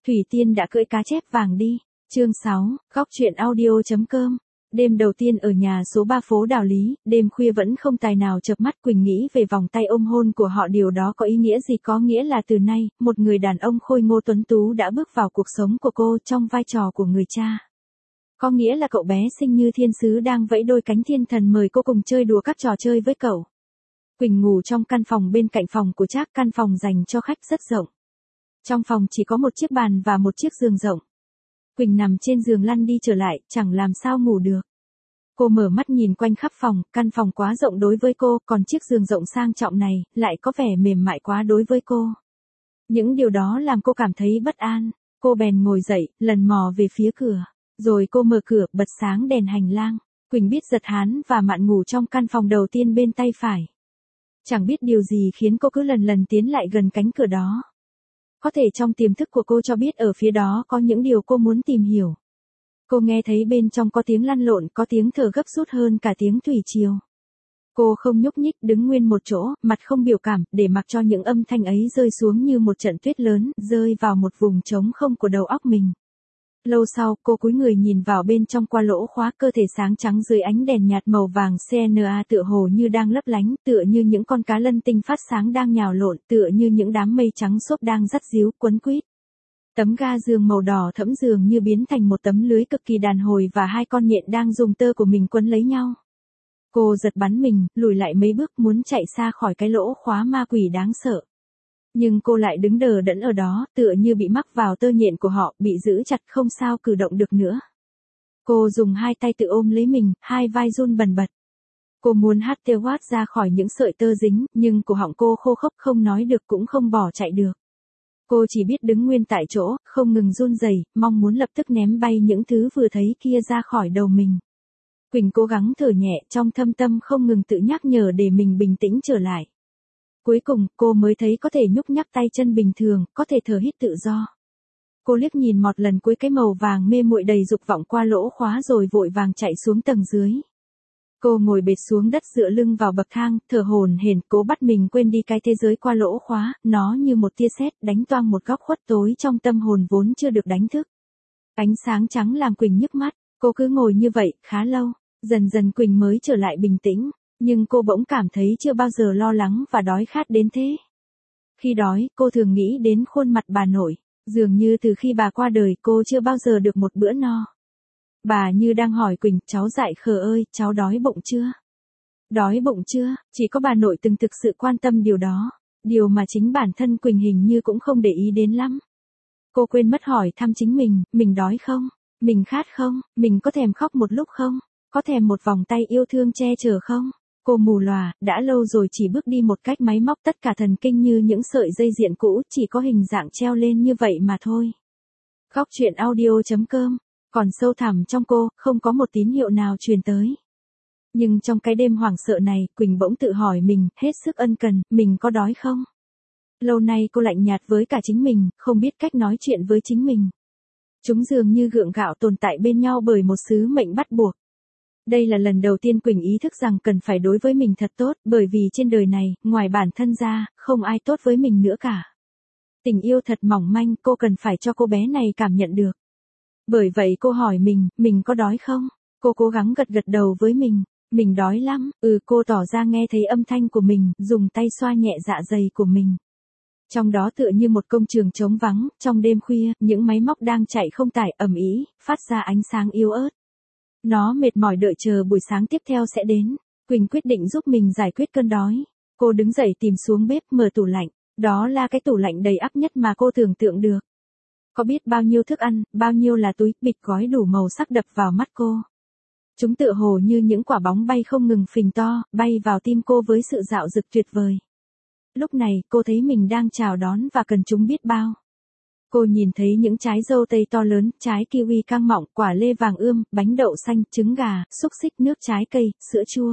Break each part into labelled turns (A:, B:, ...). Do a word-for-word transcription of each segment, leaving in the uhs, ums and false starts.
A: Thủy Tiên đã cưỡi cá chép vàng đi. Chương sáu, góc truyện audio.com. Đêm đầu tiên ở nhà số ba phố Đào Lý, đêm khuya vẫn không tài nào chợp mắt. Quỳnh nghĩ về vòng tay ôm hôn của họ, điều đó có ý nghĩa gì? Có nghĩa là từ nay, một người đàn ông khôi ngô tuấn tú đã bước vào cuộc sống của cô trong vai trò của người cha. Có nghĩa là cậu bé xinh như thiên sứ đang vẫy đôi cánh thiên thần mời cô cùng chơi đùa các trò chơi với cậu. Quỳnh ngủ trong căn phòng bên cạnh phòng của Trác, căn phòng dành cho khách rất rộng. Trong phòng chỉ có một chiếc bàn và một chiếc giường rộng. Quỳnh nằm trên giường lăn đi trở lại, chẳng làm sao ngủ được. Cô mở mắt nhìn quanh khắp phòng, căn phòng quá rộng đối với cô, còn chiếc giường rộng sang trọng này, lại có vẻ mềm mại quá đối với cô. Những điều đó làm cô cảm thấy bất an. Cô bèn ngồi dậy, lần mò về phía cửa. Rồi cô mở cửa, bật sáng đèn hành lang. Quỳnh biết Giật Hán và Mạn ngủ trong căn phòng đầu tiên bên tay phải. Chẳng biết điều gì khiến cô cứ lần lần tiến lại gần cánh cửa đó. Có thể trong tiềm thức của cô cho biết ở phía đó có những điều cô muốn tìm hiểu. Cô nghe thấy bên trong có tiếng lăn lộn, có tiếng thở gấp rút hơn cả tiếng thủy triều. Cô không nhúc nhích, đứng nguyên một chỗ, mặt không biểu cảm, để mặc cho những âm thanh ấy rơi xuống như một trận tuyết lớn, rơi vào một vùng trống không của đầu óc mình. Lâu sau, cô cúi người nhìn vào bên trong qua lỗ khóa, cơ thể sáng trắng dưới ánh đèn nhạt màu vàng xê en a tựa hồ như đang lấp lánh, tựa như những con cá lân tinh phát sáng đang nhào lộn, tựa như những đám mây trắng xốp đang dắt díu quấn quýt. Tấm ga giường màu đỏ thẫm dường như biến thành một tấm lưới cực kỳ đàn hồi và hai con nhện đang dùng tơ của mình quấn lấy nhau. Cô giật bắn mình, lùi lại mấy bước muốn chạy xa khỏi cái lỗ khóa ma quỷ đáng sợ. Nhưng cô lại đứng đờ đẫn ở đó, tựa như bị mắc vào tơ nhện của họ, bị giữ chặt không sao cử động được nữa. Cô dùng hai tay tự ôm lấy mình, hai vai run bần bật. Cô muốn hát kêu hoát ra khỏi những sợi tơ dính, nhưng cổ họng cô khô khốc, không nói được cũng không bỏ chạy được. Cô chỉ biết đứng nguyên tại chỗ, không ngừng run rẩy, mong muốn lập tức ném bay những thứ vừa thấy kia ra khỏi đầu mình. Quỳnh cố gắng thở nhẹ, trong thâm tâm không ngừng tự nhắc nhở để mình bình tĩnh trở lại. Cuối cùng, cô mới thấy có thể nhúc nhắc tay chân bình thường, có thể thở hít tự do. Cô liếc nhìn một lần cuối cái màu vàng mê muội đầy dục vọng qua lỗ khóa rồi vội vàng chạy xuống tầng dưới. Cô ngồi bệt xuống đất dựa lưng vào bậc thang, thở hổn hển, cố bắt mình quên đi cái thế giới qua lỗ khóa, nó như một tia sét đánh toang một góc khuất tối trong tâm hồn vốn chưa được đánh thức. Ánh sáng trắng làm Quỳnh nhức mắt, cô cứ ngồi như vậy, khá lâu, dần dần Quỳnh mới trở lại bình tĩnh. Nhưng cô bỗng cảm thấy chưa bao giờ lo lắng và đói khát đến thế. Khi đói, cô thường nghĩ đến khuôn mặt bà nội, dường như từ khi bà qua đời cô chưa bao giờ được một bữa no. Bà như đang hỏi Quỳnh, cháu dại khờ ơi, cháu đói bụng chưa? Đói bụng chưa? Chỉ có bà nội từng thực sự quan tâm điều đó, điều mà chính bản thân Quỳnh hình như cũng không để ý đến lắm. Cô quên mất hỏi thăm chính mình, mình đói không? Mình khát không? Mình có thèm khóc một lúc không? Có thèm một vòng tay yêu thương che chở không? Cô mù lòa, đã lâu rồi chỉ bước đi một cách máy móc, tất cả thần kinh như những sợi dây diện cũ, chỉ có hình dạng treo lên như vậy mà thôi. Góc truyện audio.com. Còn sâu thẳm trong cô, không có một tín hiệu nào truyền tới. Nhưng trong cái đêm hoảng sợ này, Quỳnh bỗng tự hỏi mình, hết sức ân cần, mình có đói không? Lâu nay cô lạnh nhạt với cả chính mình, không biết cách nói chuyện với chính mình. Chúng dường như gượng gạo tồn tại bên nhau bởi một sứ mệnh bắt buộc. Đây là lần đầu tiên Quỳnh ý thức rằng cần phải đối với mình thật tốt, bởi vì trên đời này, ngoài bản thân ra, không ai tốt với mình nữa cả. Tình yêu thật mỏng manh, cô cần phải cho cô bé này cảm nhận được. Bởi vậy cô hỏi mình, mình có đói không? Cô cố gắng gật gật đầu với mình, mình đói lắm, ừ cô tỏ ra nghe thấy âm thanh của mình, dùng tay xoa nhẹ dạ dày của mình. Trong đó tựa như một công trường trống vắng, trong đêm khuya, những máy móc đang chạy không tải, ầm ĩ, phát ra ánh sáng yếu ớt. Nó mệt mỏi đợi chờ buổi sáng tiếp theo sẽ đến. Quỳnh quyết định giúp mình giải quyết cơn đói. Cô đứng dậy tìm xuống bếp, mở tủ lạnh. Đó là cái tủ lạnh đầy ắp nhất mà cô tưởng tượng được. Có biết bao nhiêu thức ăn, bao nhiêu là túi, bịch gói đủ màu sắc đập vào mắt cô. Chúng tựa hồ như những quả bóng bay không ngừng phình to, bay vào tim cô với sự dạo dực tuyệt vời. Lúc này, cô thấy mình đang chào đón và cần chúng biết bao. Cô nhìn thấy những trái dâu tây to lớn, trái kiwi căng mọng, quả lê vàng ươm, bánh đậu xanh, trứng gà, xúc xích, nước trái cây, sữa chua.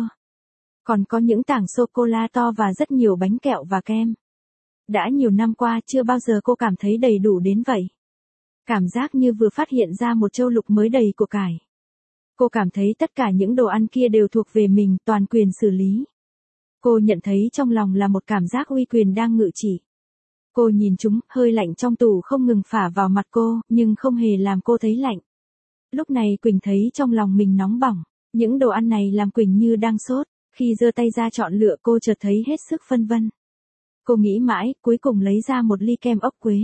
A: Còn có những tảng sô-cô-la to và rất nhiều bánh kẹo và kem. Đã nhiều năm qua chưa bao giờ cô cảm thấy đầy đủ đến vậy. Cảm giác như vừa phát hiện ra một châu lục mới đầy của cải. Cô cảm thấy tất cả những đồ ăn kia đều thuộc về mình, toàn quyền xử lý. Cô nhận thấy trong lòng là một cảm giác uy quyền đang ngự trị. Cô nhìn chúng, hơi lạnh trong tủ không ngừng phả vào mặt cô, nhưng không hề làm cô thấy lạnh. Lúc này Quỳnh thấy trong lòng mình nóng bỏng. Những đồ ăn này làm Quỳnh như đang sốt. Khi giơ tay ra chọn lựa cô chợt thấy hết sức phân vân. Cô nghĩ mãi, cuối cùng lấy ra một ly kem ốc quế.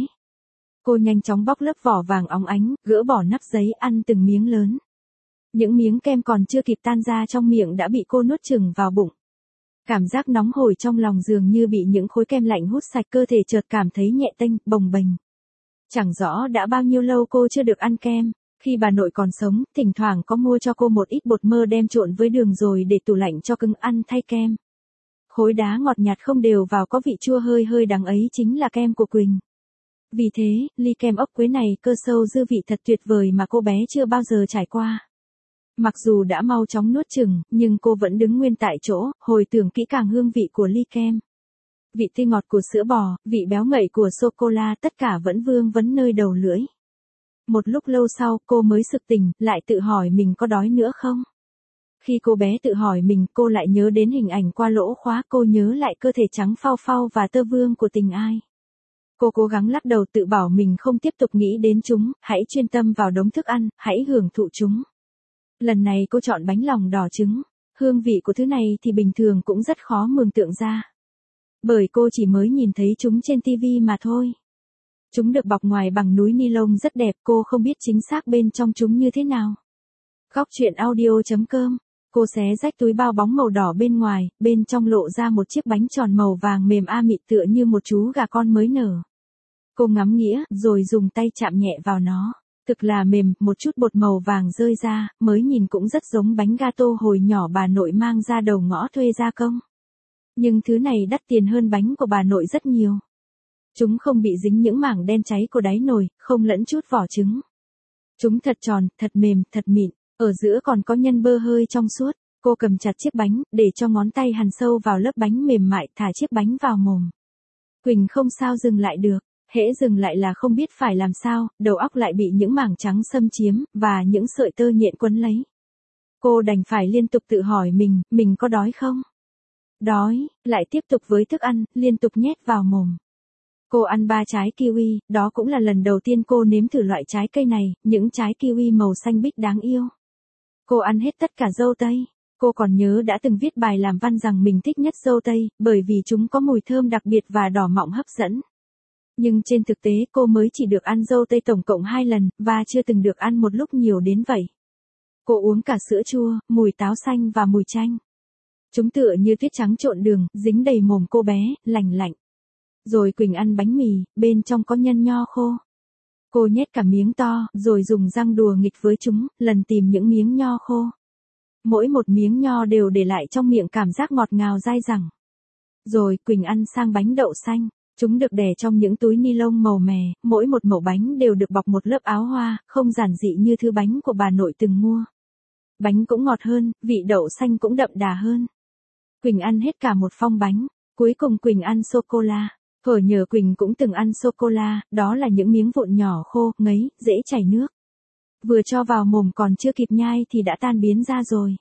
A: Cô nhanh chóng bóc lớp vỏ vàng óng ánh, gỡ bỏ nắp giấy ăn từng miếng lớn. Những miếng kem còn chưa kịp tan ra trong miệng đã bị cô nuốt chửng vào bụng. Cảm giác nóng hổi trong lòng dường như bị những khối kem lạnh hút sạch, cơ thể chợt cảm thấy nhẹ tênh, bồng bềnh. Chẳng rõ đã bao nhiêu lâu cô chưa được ăn kem. Khi bà nội còn sống, thỉnh thoảng có mua cho cô một ít bột mơ đem trộn với đường rồi để tủ lạnh cho cưng ăn thay kem. Khối đá ngọt nhạt không đều vào có vị chua hơi hơi đắng ấy chính là kem của Quỳnh. Vì thế, ly kem ốc quế này cơ sâu dư vị thật tuyệt vời mà cô bé chưa bao giờ trải qua. Mặc dù đã mau chóng nuốt chừng, nhưng cô vẫn đứng nguyên tại chỗ, hồi tưởng kỹ càng hương vị của ly kem. Vị tươi ngọt của sữa bò, vị béo ngậy của sô-cô-la tất cả vẫn vương vấn nơi đầu lưỡi. Một lúc lâu sau cô mới sực tỉnh, lại tự hỏi mình có đói nữa không? Khi cô bé tự hỏi mình, cô lại nhớ đến hình ảnh qua lỗ khóa, cô nhớ lại cơ thể trắng phao phao và tơ vương của tình ai. Cô cố gắng lắc đầu tự bảo mình không tiếp tục nghĩ đến chúng, hãy chuyên tâm vào đống thức ăn, hãy hưởng thụ chúng. Lần này cô chọn bánh lòng đỏ trứng. Hương vị của thứ này thì bình thường cũng rất khó mường tượng ra. Bởi cô chỉ mới nhìn thấy chúng trên tivi mà thôi. Chúng được bọc ngoài bằng núi ni lông rất đẹp, cô không biết chính xác bên trong chúng như thế nào. Góc truyện audio chấm com. Cô xé rách túi bao bóng màu đỏ bên ngoài, bên trong lộ ra một chiếc bánh tròn màu vàng mềm a mịn tựa như một chú gà con mới nở. Cô ngắm nghĩa, rồi dùng tay chạm nhẹ vào nó. Thực là mềm, một chút bột màu vàng rơi ra, mới nhìn cũng rất giống bánh gato hồi nhỏ bà nội mang ra đầu ngõ thuê gia công. Nhưng thứ này đắt tiền hơn bánh của bà nội rất nhiều. Chúng không bị dính những mảng đen cháy của đáy nồi, không lẫn chút vỏ trứng. Chúng thật tròn, thật mềm, thật mịn, ở giữa còn có nhân bơ hơi trong suốt. Cô cầm chặt chiếc bánh, để cho ngón tay hằn sâu vào lớp bánh mềm mại, thả chiếc bánh vào mồm. Quỳnh không sao dừng lại được, hễ dừng lại là không biết phải làm sao, đầu óc lại bị những mảng trắng xâm chiếm, và những sợi tơ nhện quấn lấy. Cô đành phải liên tục tự hỏi mình, mình có đói không? Đói, lại tiếp tục với thức ăn, liên tục nhét vào mồm. Cô ăn ba trái kiwi, đó cũng là lần đầu tiên cô nếm thử loại trái cây này, những trái kiwi màu xanh biếc đáng yêu. Cô ăn hết tất cả dâu tây. Cô còn nhớ đã từng viết bài làm văn rằng mình thích nhất dâu tây, bởi vì chúng có mùi thơm đặc biệt và đỏ mọng hấp dẫn. Nhưng trên thực tế cô mới chỉ được ăn dâu tây tổng cộng hai lần, và chưa từng được ăn một lúc nhiều đến vậy. Cô uống cả sữa chua, mùi táo xanh và mùi chanh. Chúng tựa như tuyết trắng trộn đường, dính đầy mồm cô bé, lành lạnh. Rồi Quỳnh ăn bánh mì, bên trong có nhân nho khô. Cô nhét cả miếng to, rồi dùng răng đùa nghịch với chúng, lần tìm những miếng nho khô. Mỗi một miếng nho đều để lại trong miệng cảm giác ngọt ngào dai dẳng. Rồi Quỳnh ăn sang bánh đậu xanh. Chúng được đè trong những túi ni lông màu mè, mỗi một mẩu bánh đều được bọc một lớp áo hoa, không giản dị như thứ bánh của bà nội từng mua. Bánh cũng ngọt hơn, vị đậu xanh cũng đậm đà hơn. Quỳnh ăn hết cả một phong bánh, cuối cùng Quỳnh ăn sô-cô-la. Thuở nhờ Quỳnh cũng từng ăn sô-cô-la, đó là những miếng vụn nhỏ khô, ngấy, dễ chảy nước. Vừa cho vào mồm còn chưa kịp nhai thì đã tan biến ra rồi.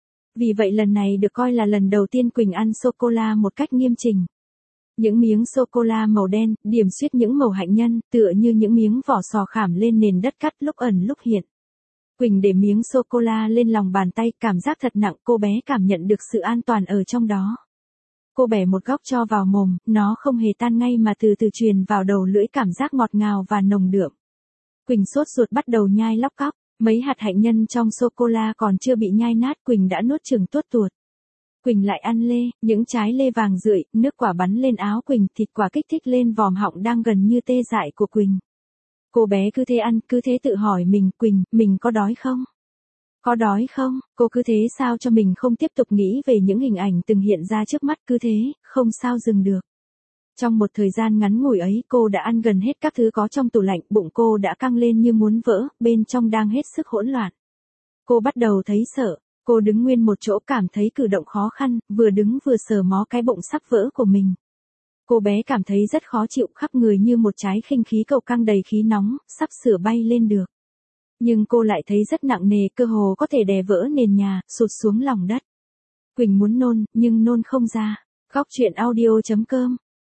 A: Vì vậy lần này được coi là lần đầu tiên Quỳnh ăn sô-cô-la một cách nghiêm chỉnh. Những miếng sô-cô-la màu đen, điểm xuyết những màu hạnh nhân, tựa như những miếng vỏ sò khảm lên nền đất cắt lúc ẩn lúc hiện. Quỳnh để miếng sô-cô-la lên lòng bàn tay, cảm giác thật nặng, cô bé cảm nhận được sự an toàn ở trong đó. Cô bẻ một góc cho vào mồm, nó không hề tan ngay mà từ từ truyền vào đầu lưỡi, cảm giác ngọt ngào và nồng đượm. Quỳnh sốt ruột bắt đầu nhai lóc cóc, mấy hạt hạnh nhân trong sô-cô-la còn chưa bị nhai nát Quỳnh đã nuốt chừng tuốt tuột. Quỳnh lại ăn lê, những trái lê vàng rượi, nước quả bắn lên áo Quỳnh, thịt quả kích thích lên vòm họng đang gần như tê dại của Quỳnh. Cô bé cứ thế ăn, cứ thế tự hỏi mình, Quỳnh, mình có đói không? Có đói không? Cô cứ thế sao cho mình không tiếp tục nghĩ về những hình ảnh từng hiện ra trước mắt, cứ thế, không sao dừng được. Trong một thời gian ngắn ngủi ấy, cô đã ăn gần hết các thứ có trong tủ lạnh, bụng cô đã căng lên như muốn vỡ, bên trong đang hết sức hỗn loạn. Cô bắt đầu thấy sợ. Cô đứng nguyên một chỗ cảm thấy cử động khó khăn, vừa đứng vừa sờ mó cái bụng sắp vỡ của mình. Cô bé cảm thấy rất khó chịu, khắp người như một trái khinh khí cầu căng đầy khí nóng, sắp sửa bay lên được. Nhưng cô lại thấy rất nặng nề, cơ hồ có thể đè vỡ nền nhà, sụt xuống lòng đất. Quỳnh muốn nôn, nhưng nôn không ra. Góc truyện audio chấm com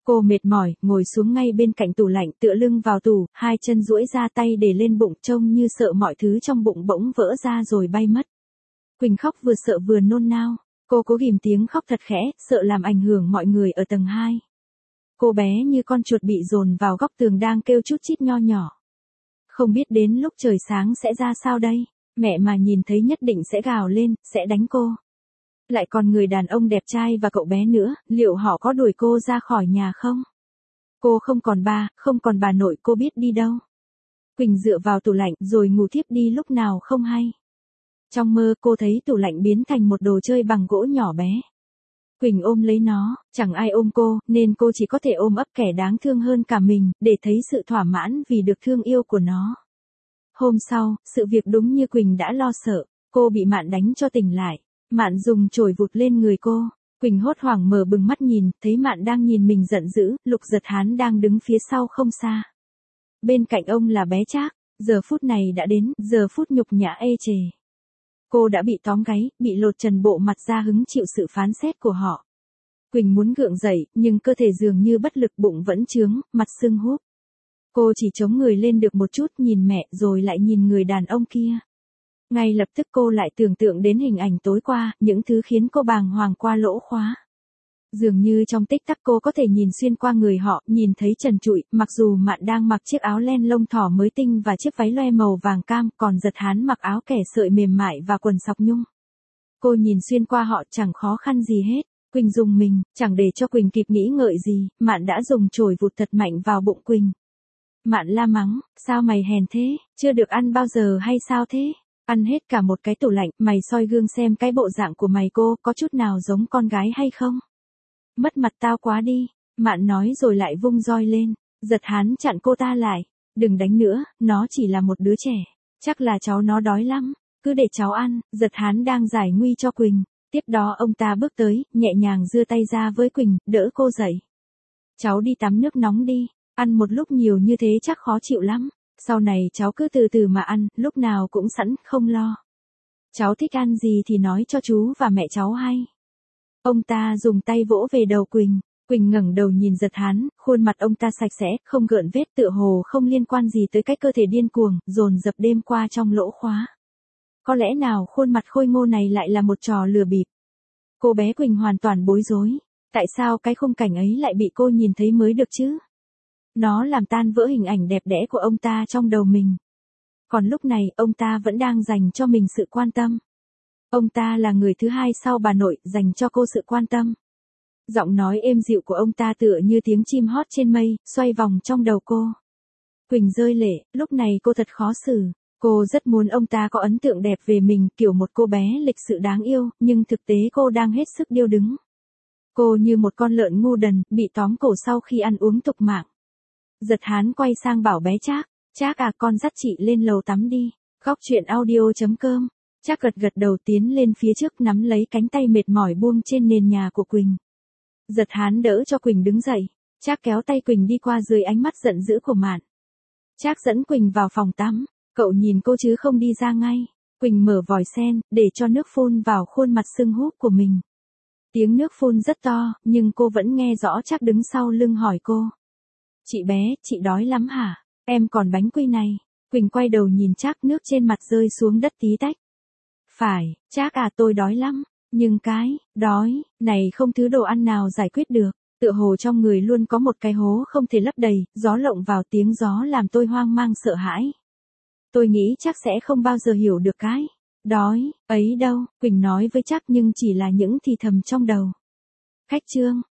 A: Cô mệt mỏi, ngồi xuống ngay bên cạnh tủ lạnh tựa lưng vào tủ, hai chân duỗi ra tay để lên bụng trông như sợ mọi thứ trong bụng bỗng vỡ ra rồi bay mất. Quỳnh khóc vừa sợ vừa nôn nao. Cô cố ghìm tiếng khóc thật khẽ, sợ làm ảnh hưởng mọi người ở tầng hai. Cô bé như con chuột bị dồn vào góc tường đang kêu chút chít nho nhỏ. Không biết đến lúc trời sáng sẽ ra sao đây, mẹ mà nhìn thấy nhất định sẽ gào lên, sẽ đánh cô. Lại còn người đàn ông đẹp trai và cậu bé nữa, liệu họ có đuổi cô ra khỏi nhà không? Cô không còn ba, không còn bà nội, cô biết đi đâu. Quỳnh dựa vào tủ lạnh rồi ngủ thiếp đi lúc nào không hay. Trong mơ cô thấy tủ lạnh biến thành một đồ chơi bằng gỗ nhỏ bé. Quỳnh ôm lấy nó, chẳng ai ôm cô, nên cô chỉ có thể ôm ấp kẻ đáng thương hơn cả mình, để thấy sự thỏa mãn vì được thương yêu của nó. Hôm sau, sự việc đúng như Quỳnh đã lo sợ, cô bị Mạn đánh cho tỉnh lại. Mạn dùng chổi vụt lên người cô. Quỳnh hốt hoảng mở bừng mắt nhìn, thấy Mạn đang nhìn mình giận dữ, Lục Giật Hán đang đứng phía sau không xa. Bên cạnh ông là bé Trác, giờ phút này đã đến, giờ phút nhục nhã ê chề. Cô đã bị tóm gáy, bị lột trần bộ mặt ra hứng chịu sự phán xét của họ. Quỳnh muốn gượng dậy, nhưng cơ thể dường như bất lực, bụng vẫn chướng, mặt sưng húp. Cô chỉ chống người lên được một chút, nhìn mẹ rồi lại nhìn người đàn ông kia. Ngay lập tức cô lại tưởng tượng đến hình ảnh tối qua, những thứ khiến cô bàng hoàng qua lỗ khóa. Dường như trong tích tắc cô có thể nhìn xuyên qua người họ, nhìn thấy trần trụi, mặc dù Mạn đang mặc chiếc áo len lông thỏ mới tinh và chiếc váy loe màu vàng cam, còn Giật Hán mặc áo kẻ sợi mềm mại và quần sọc nhung. Cô nhìn xuyên qua họ chẳng khó khăn gì hết. Quỳnh dùng mình, chẳng để cho Quỳnh kịp nghĩ ngợi gì, Mạn đã dùng chổi vụt thật mạnh vào bụng Quỳnh. Mạn la mắng, sao mày hèn thế, chưa được ăn bao giờ hay sao thế? Ăn hết cả một cái tủ lạnh, mày soi gương xem cái bộ dạng của mày cô, có chút nào giống con gái hay không? Mất mặt tao quá đi, Mạn nói rồi lại vung roi lên. Giật Hán chặn cô ta lại, đừng đánh nữa, nó chỉ là một đứa trẻ, chắc là cháu nó đói lắm, cứ để cháu ăn. Giật Hán đang giải nguy cho Quỳnh, tiếp đó ông ta bước tới, nhẹ nhàng giơ tay ra với Quỳnh, đỡ cô dậy. Cháu đi tắm nước nóng đi, ăn một lúc nhiều như thế chắc khó chịu lắm. Sau này cháu cứ từ từ mà ăn, lúc nào cũng sẵn, không lo. Cháu thích ăn gì thì nói cho chú và mẹ cháu hay. Ông ta dùng tay vỗ về đầu Quỳnh. Quỳnh ngẩng đầu nhìn Giật Hán, khuôn mặt ông ta sạch sẽ, không gợn vết, tựa hồ không liên quan gì tới cái cơ thể điên cuồng, dồn dập đêm qua trong lỗ khóa. Có lẽ nào khuôn mặt khôi ngô này lại là một trò lừa bịp? Cô bé Quỳnh hoàn toàn bối rối. Tại sao cái khung cảnh ấy lại bị cô nhìn thấy mới được chứ? Nó làm tan vỡ hình ảnh đẹp đẽ của ông ta trong đầu mình. Còn lúc này, ông ta vẫn đang dành cho mình sự quan tâm. Ông ta là người thứ hai sau bà nội, dành cho cô sự quan tâm. Giọng nói êm dịu của ông ta tựa như tiếng chim hót trên mây, xoay vòng trong đầu cô. Quỳnh rơi lệ, lúc này cô thật khó xử. Cô rất muốn ông ta có ấn tượng đẹp về mình, kiểu một cô bé lịch sự đáng yêu, nhưng thực tế cô đang hết sức điêu đứng. Cô như một con lợn ngu đần, bị tóm cổ sau khi ăn uống tục mạng. Giật Hán quay sang bảo bé Trác, Trác à, con dắt chị lên lầu tắm đi. Góc truyện audio chấm com. Trác gật gật đầu tiến lên phía trước, nắm lấy cánh tay mệt mỏi buông trên nền nhà của Quỳnh. Giật Hán đỡ cho Quỳnh đứng dậy. Trác kéo tay Quỳnh đi qua dưới ánh mắt giận dữ của Mạn. Trác dẫn Quỳnh vào phòng tắm. Cậu nhìn cô chứ không đi ra ngay. Quỳnh mở vòi sen, để cho nước phun vào khuôn mặt sưng húp của mình. Tiếng nước phun rất to, nhưng cô vẫn nghe rõ. Trác đứng sau lưng hỏi cô. Chị bé, chị đói lắm hả? Em còn bánh quy này. Quỳnh quay đầu nhìn Trác, nước trên mặt rơi xuống đất tí tách. Phải, Trác à, tôi đói lắm. Nhưng cái, đói, này không thứ đồ ăn nào giải quyết được. Tựa hồ trong người luôn có một cái hố không thể lấp đầy, gió lộng vào, tiếng gió làm tôi hoang mang sợ hãi. Tôi nghĩ Trác sẽ không bao giờ hiểu được cái đói ấy đâu, Quỳnh nói với Trác, nhưng chỉ là những thì thầm trong đầu. Khách trương,